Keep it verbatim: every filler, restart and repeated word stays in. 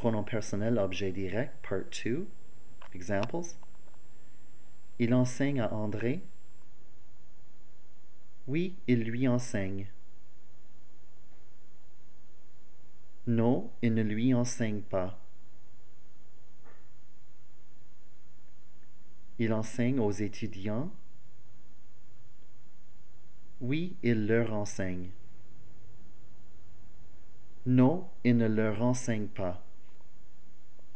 Pronom personnel, objet direct, part two. Examples. Il enseigne à André. Oui, il lui enseigne. Non, il ne lui enseigne pas. Il enseigne aux étudiants. Oui, il leur enseigne. Non, il ne leur enseigne pas.